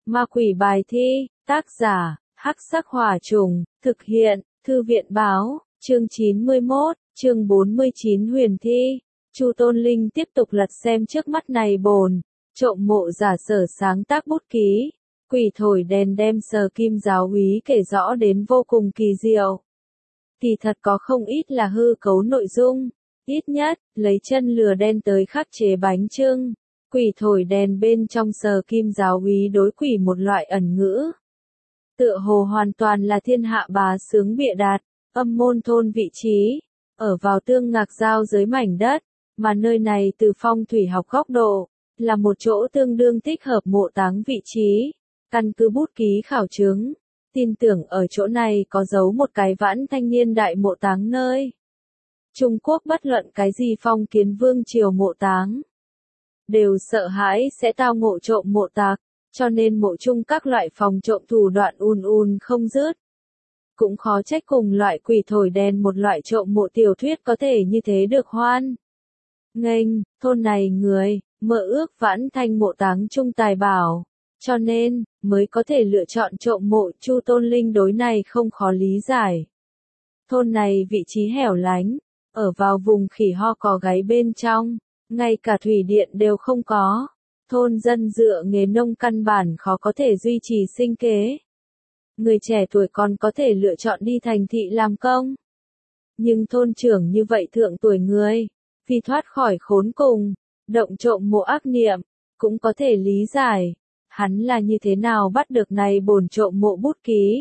Ma quỷ bài thi, tác giả, Hắc Sắc Hỏa Trùng, thực hiện, Thư viện báo, chương 91, chương 49 huyền thi. Chu Tôn Linh tiếp tục lật xem trước mắt này bồn, trộm mộ giả sở sáng tác bút ký. Quỷ thổi đèn đem Sờ Kim giáo úy kể rõ đến vô cùng kỳ diệu. Kỳ thật có không ít là hư cấu nội dung, ít nhất, lấy chân lừa đen tới khắc chế bánh chưng. Quỷ thổi đèn bên trong Sờ Kim giáo úy đối quỷ một loại ẩn ngữ. Tựa hồ hoàn toàn là thiên hạ bá sướng bịa đặt, âm môn thôn vị trí, ở vào tương ngạc giao dưới mảnh đất, mà nơi này từ phong thủy học góc độ, là một chỗ tương đương thích hợp mộ táng vị trí. Căn cứ bút ký khảo chứng, tin tưởng ở chỗ này có giấu một cái vãn thanh niên đại mộ táng nơi. Trung Quốc bất luận cái gì phong kiến vương triều mộ táng, đều sợ hãi sẽ tao ngộ trộm mộ tạc, cho nên mộ chung các loại phòng trộm thủ đoạn không dứt. Cũng khó trách cùng loại quỷ thổi đèn một loại trộm mộ tiểu thuyết có thể như thế được hoan nghênh. Thôn này người, mơ ước vãn thanh mộ táng chung tài bảo, cho nên, mới có thể lựa chọn trộm mộ. Chu Tôn Linh đối này không khó lý giải. Thôn này vị trí hẻo lánh, ở vào vùng khỉ ho cò gáy bên trong, ngay cả thủy điện đều không có. Thôn dân dựa nghề nông căn bản khó có thể duy trì sinh kế. Người trẻ tuổi còn có thể lựa chọn đi thành thị làm công. Nhưng thôn trưởng như vậy thượng tuổi người, vì thoát khỏi khốn cùng, động trộm mộ ác niệm, cũng có thể lý giải. Hắn là như thế nào bắt được này bổn trộm mộ bút ký?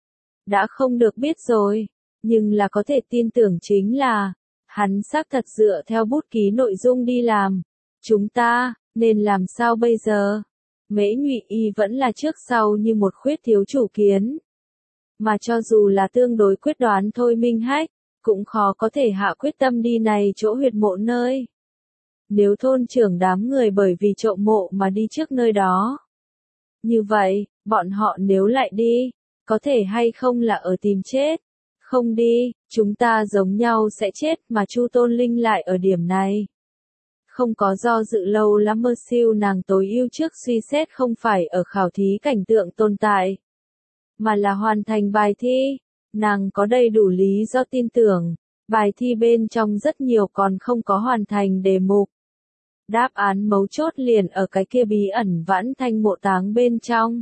Đã không được biết rồi, nhưng là có thể tin tưởng chính là, hắn xác thật dựa theo bút ký nội dung đi làm. Chúng ta, nên làm sao bây giờ? Mễ Nhụy Y vẫn là trước sau như một khuyết thiếu chủ kiến. Mà cho dù là tương đối quyết đoán Thôi Minh Hách, cũng khó có thể hạ quyết tâm đi này chỗ huyệt mộ nơi. Nếu thôn trưởng đám người bởi vì trộm mộ mà đi trước nơi đó, như vậy, bọn họ nếu lại đi, có thể hay không là ở tìm chết? Không đi, chúng ta giống nhau sẽ chết. Mà Chu Tôn Linh lại ở điểm này không có do dự lâu lắm. Mơ siêu nàng tối ưu trước suy xét không phải ở khảo thí cảnh tượng tồn tại, mà là hoàn thành bài thi. Nàng có đầy đủ lý do tin tưởng, bài thi bên trong rất nhiều còn không có hoàn thành đề mục. Đáp án mấu chốt liền ở cái kia bí ẩn vãn thanh mộ táng bên trong.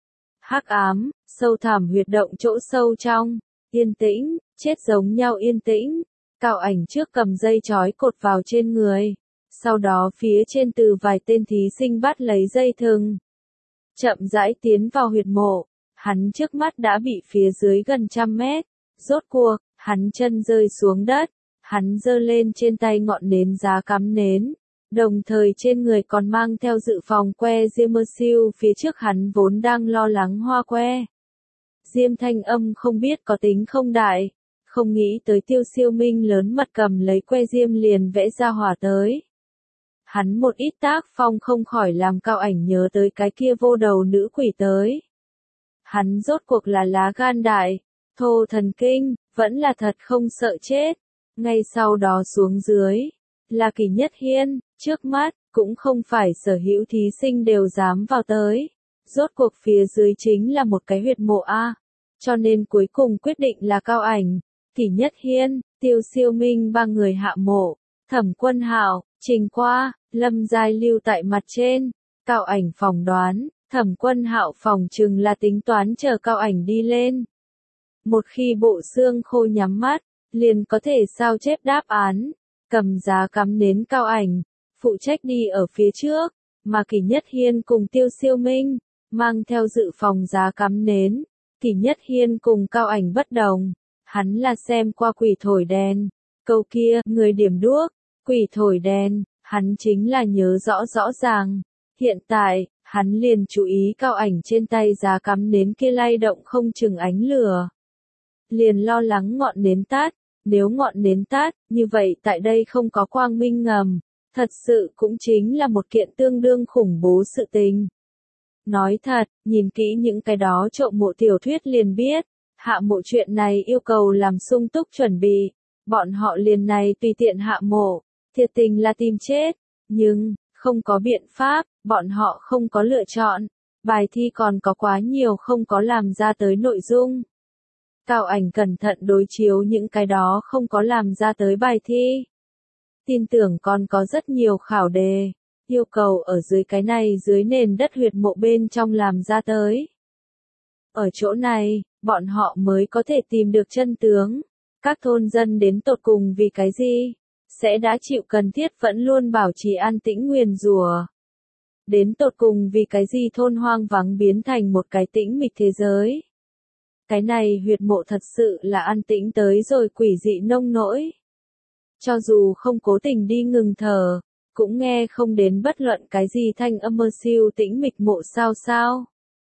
Hắc ám, sâu thẳm huyệt động chỗ sâu trong, yên tĩnh, chết giống nhau yên tĩnh. Cao Ảnh trước cầm dây trói cột vào trên người, sau đó phía trên từ vài tên thí sinh bắt lấy dây thừng, chậm rãi tiến vào huyệt mộ. Hắn trước mắt đã bị phía dưới gần 100 mét. Rốt cuộc, hắn chân rơi xuống đất, hắn giơ lên trên tay ngọn nến giá cắm nến, đồng thời trên người còn mang theo dự phòng que diêm. Mơ siêu phía trước hắn vốn đang lo lắng hoa que diêm thanh âm không biết có tính không đại, không nghĩ tới Tiêu Siêu Minh lớn mật cầm lấy que diêm liền vẽ ra hỏa tới. Hắn một ít tác phong không khỏi làm Cao Ảnh nhớ tới cái kia vô đầu nữ quỷ tới. Hắn rốt cuộc là lá gan đại, thô thần kinh, vẫn là thật không sợ chết. Ngay sau đó xuống dưới, là Kỳ Nhất Hiên, trước mắt, cũng không phải sở hữu thí sinh đều dám vào tới. Rốt cuộc phía dưới chính là một cái huyệt mộ A, cho nên cuối cùng quyết định là Cao Ảnh, Kỳ Nhất Hiên, Tiêu Siêu Minh ba người hạ mộ. Thẩm Quân Hạo, Trình Qua, Lâm Giai lưu tại mặt trên. Cao Ảnh phỏng đoán, Thẩm Quân Hạo phỏng chừng là tính toán chờ Cao Ảnh đi lên. Một khi bộ xương khô nhắm mắt, liền có thể sao chép đáp án. Cầm giá cắm nến Cao Ảnh, phụ trách đi ở phía trước, mà Kỳ Nhất Hiên cùng Tiêu Siêu Minh, mang theo dự phòng giá cắm nến. Kỳ Nhất Hiên cùng Cao Ảnh bất đồng, hắn là xem qua quỷ thổi đèn. Câu kia, người điểm đuốc, quỷ thổi đèn, hắn chính là nhớ rõ rõ ràng. Hiện tại, hắn liền chú ý Cao Ảnh trên tay giá cắm nến kia lay động không chừng ánh lửa. Liền lo lắng ngọn nến tắt, nếu ngọn nến tắt, như vậy tại đây không có quang minh ngầm, thật sự cũng chính là một kiện tương đương khủng bố sự tình. Nói thật, nhìn kỹ những cái đó trộm mộ tiểu thuyết liền biết, hạ mộ chuyện này yêu cầu làm sung túc chuẩn bị, bọn họ liền này tùy tiện hạ mộ, thiệt tình là tìm chết, nhưng, không có biện pháp, bọn họ không có lựa chọn. Bài thi còn có quá nhiều không có làm ra tới nội dung. Cao Ảnh cẩn thận đối chiếu những cái đó không có làm ra tới bài thi. Tin tưởng còn có rất nhiều khảo đề, yêu cầu ở dưới cái này dưới nền đất huyệt mộ bên trong làm ra tới. Ở chỗ này, bọn họ mới có thể tìm được chân tướng. Các thôn dân đến tột cùng vì cái gì? Sẽ đã chịu cần thiết vẫn luôn bảo trì an tĩnh nguyền rủa. Đến tột cùng vì cái gì thôn hoang vắng biến thành một cái tĩnh mịch thế giới. Cái này huyệt mộ thật sự là an tĩnh tới rồi quỷ dị nông nỗi. Cho dù không cố tình đi ngừng thở, cũng nghe không đến bất luận cái gì thanh âm mơ siêu tĩnh mịch mộ sao.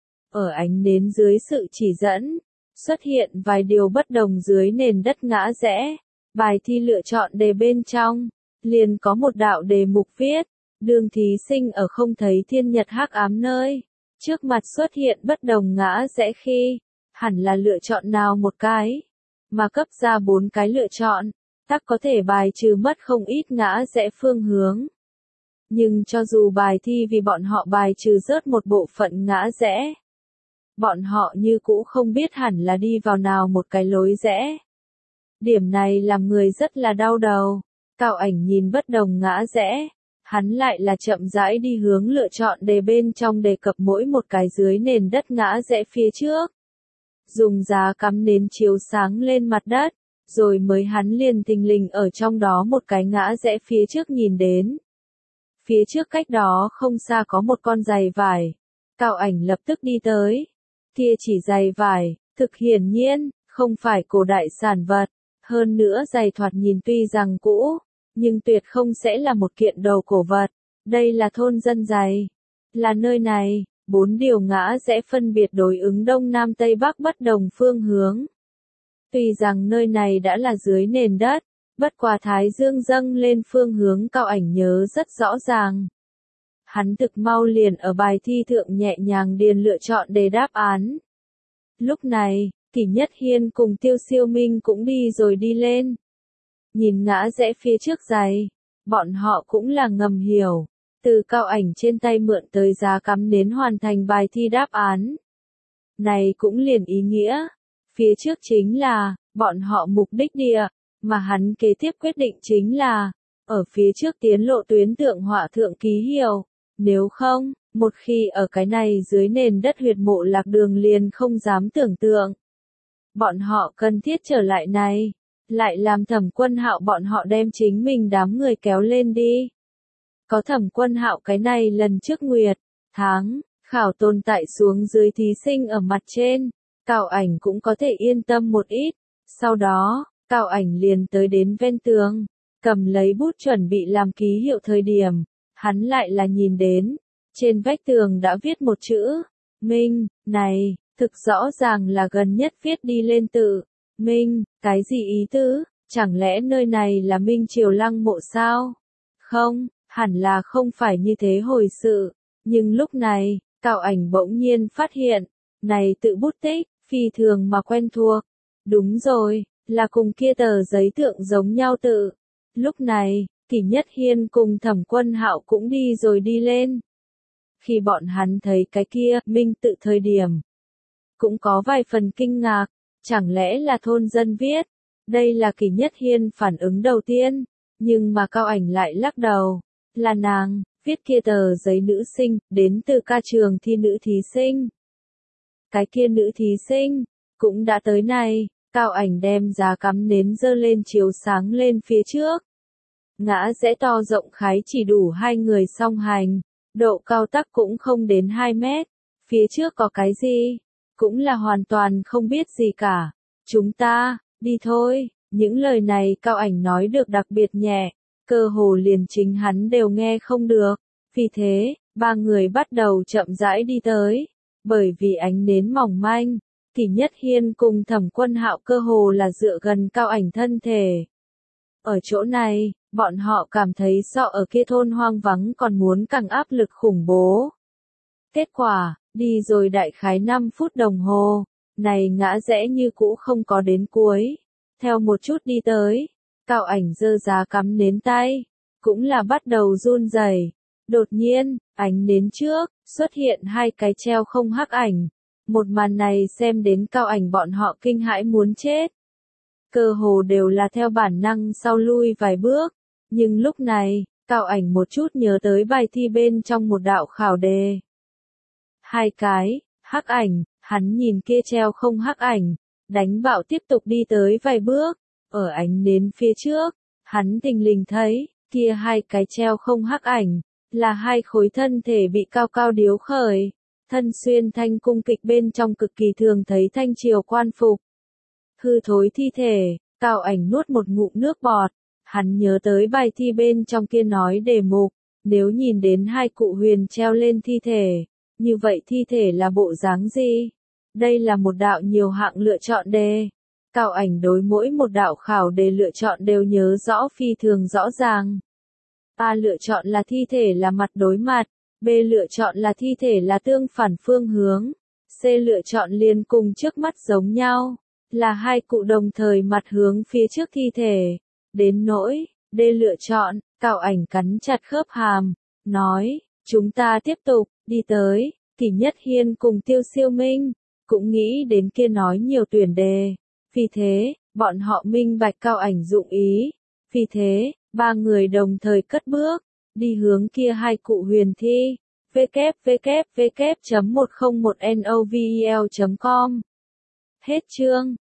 Ở ánh nến dưới sự chỉ dẫn, xuất hiện vài điều bất đồng dưới nền đất ngã rẽ. Bài thi lựa chọn đề bên trong, liền có một đạo đề mục viết, đương thí sinh ở không thấy thiên nhật hắc ám nơi, trước mặt xuất hiện bất đồng ngã rẽ khi, hẳn là lựa chọn nào một cái, mà cấp ra 4 cái lựa chọn, tắc có thể bài trừ mất không ít ngã rẽ phương hướng. Nhưng cho dù bài thi vì bọn họ bài trừ rớt một bộ phận ngã rẽ, bọn họ như cũ không biết hẳn là đi vào nào một cái lối rẽ. Điểm này làm người rất là đau đầu. Cao Ảnh nhìn bất đồng ngã rẽ, hắn lại là chậm rãi đi hướng lựa chọn đề bên trong đề cập mỗi một cái dưới nền đất ngã rẽ phía trước. Dùng giá cắm nến chiếu sáng lên mặt đất, rồi mới hắn liền thình lình ở trong đó một cái ngã rẽ phía trước nhìn đến. Phía trước cách đó không xa có một con giày vải. Cao Ảnh lập tức đi tới. Kia chỉ giày vải, thực hiển nhiên, không phải cổ đại sản vật. Hơn nữa giày thoạt nhìn tuy rằng cũ, nhưng tuyệt không sẽ là một kiện đồ cổ vật. Đây là thôn dân giày. Là nơi này, 4 điều ngã rẽ phân biệt đối ứng đông nam tây bắc bất đồng phương hướng. Tuy rằng nơi này đã là dưới nền đất, bất quá thái dương dâng lên phương hướng Cao Ảnh nhớ rất rõ ràng. Hắn thực mau liền ở bài thi thượng nhẹ nhàng điền lựa chọn đề đáp án. Lúc này, Kỷ Nhất Hiên cùng Tiêu Siêu Minh cũng đi rồi đi lên. Nhìn ngã rẽ phía trước giày, bọn họ cũng là ngầm hiểu, từ Cao Ảnh trên tay mượn tới giá cắm nến hoàn thành bài thi đáp án. Này cũng liền ý nghĩa, phía trước chính là, bọn họ mục đích địa, mà hắn kế tiếp quyết định chính là, ở phía trước tiến lộ tuyến tượng họa thượng ký hiệu, nếu không, một khi ở cái này dưới nền đất huyệt mộ lạc đường liền không dám tưởng tượng. Bọn họ cần thiết trở lại này, lại làm Thẩm Quân Hạo bọn họ đem chính mình đám người kéo lên đi. Có Thẩm Quân Hạo cái này lần trước nguyệt, tháng, khảo tồn tại xuống dưới thí sinh ở mặt trên, Cao Ảnh cũng có thể yên tâm một ít. Sau đó, Cao Ảnh liền tới đến ven tường, cầm lấy bút chuẩn bị làm ký hiệu thời điểm, hắn lại là nhìn đến, trên vách tường đã viết một chữ, Minh, này, thực rõ ràng là gần nhất viết đi lên tự, Minh, cái gì ý tứ, chẳng lẽ nơi này là Minh Triều Lăng mộ sao? Không, hẳn là không phải như thế hồi sự, nhưng lúc này, Cao Ảnh bỗng nhiên phát hiện, này tự bút tích, phi thường mà quen thuộc. Đúng rồi, là cùng kia tờ giấy tượng giống nhau tự. Lúc này, Kỷ Nhất Hiên cùng Thẩm Quân Hạo cũng đi rồi đi lên. Khi bọn hắn thấy cái kia, Minh tự thời điểm, cũng có vài phần kinh ngạc, chẳng lẽ là thôn dân viết. Đây là Kỷ Nhất Hiên phản ứng đầu tiên, nhưng mà Cao Ảnh lại lắc đầu, là nàng, viết kia tờ giấy nữ sinh, đến từ ca trường thi nữ thí sinh. Cái kia nữ thí sinh, cũng đã tới này, Cao Ảnh đem giá cắm nến dơ lên chiếu sáng lên phía trước. Ngã rẽ to rộng khái chỉ đủ 2 người song hành, độ cao tắc cũng không đến 2 mét, phía trước có cái gì, cũng là hoàn toàn không biết gì cả. Chúng ta, đi thôi, những lời này Cao Ảnh nói được đặc biệt nhẹ, cơ hồ liền chính hắn đều nghe không được, vì thế, 3 người bắt đầu chậm rãi đi tới, bởi vì ánh nến mỏng manh, Kỷ Nhất Hiên cùng Thẩm Quân Hạo cơ hồ là dựa gần Cao Ảnh thân thể. Ở chỗ này, bọn họ cảm thấy so ở kia thôn hoang vắng còn muốn càng áp lực khủng bố. Kết quả, đi rồi đại khái 5 phút đồng hồ, này ngã rẽ như cũ không có đến cuối. Theo một chút đi tới, Cao Ảnh giơ giá cắm nến tay, cũng là bắt đầu run rẩy. Đột nhiên, ánh đến trước, xuất hiện hai cái treo không hắc ảnh. Một màn này xem đến Cao Ảnh bọn họ kinh hãi muốn chết. Cơ hồ đều là theo bản năng sau lui vài bước. Nhưng lúc này, Cao Ảnh một chút nhớ tới bài thi bên trong một đạo khảo đề. Hai cái, hắc ảnh, hắn nhìn kia treo không hắc ảnh, đánh bạo tiếp tục đi tới vài bước. Ở ánh đến phía trước, hắn thình lình thấy, kia hai cái treo không hắc ảnh, là hai khối thân thể bị cao cao điếu khởi. Thân xuyên thanh cung kịch bên trong cực kỳ thường thấy thanh triều quan phục. Hư thối thi thể, Cao Ảnh nuốt một ngụm nước bọt. Hắn nhớ tới bài thi bên trong kia nói đề mục, nếu nhìn đến hai cụ huyền treo lên thi thể, như vậy thi thể là bộ dáng gì? Đây là một đạo nhiều hạng lựa chọn đề. Cao Ảnh đối mỗi một đạo khảo đề lựa chọn đều nhớ rõ phi thường rõ ràng. A lựa chọn là thi thể là mặt đối mặt, B lựa chọn là thi thể là tương phản phương hướng, C lựa chọn liền cùng trước mắt giống nhau, là hai cụ đồng thời mặt hướng phía trước thi thể. Đến nỗi, D lựa chọn, Cao Ảnh cắn chặt khớp hàm, nói, chúng ta tiếp tục, đi tới, Kỷ Nhất Hiên cùng Tiêu Siêu Minh, cũng nghĩ đến kia nói nhiều tuyển đề. Vì thế, bọn họ minh bạch Cao Ảnh dụng ý. Vì thế, ba người đồng thời cất bước, đi hướng kia hai cụ huyền thi. www.101novel.com Hết chương.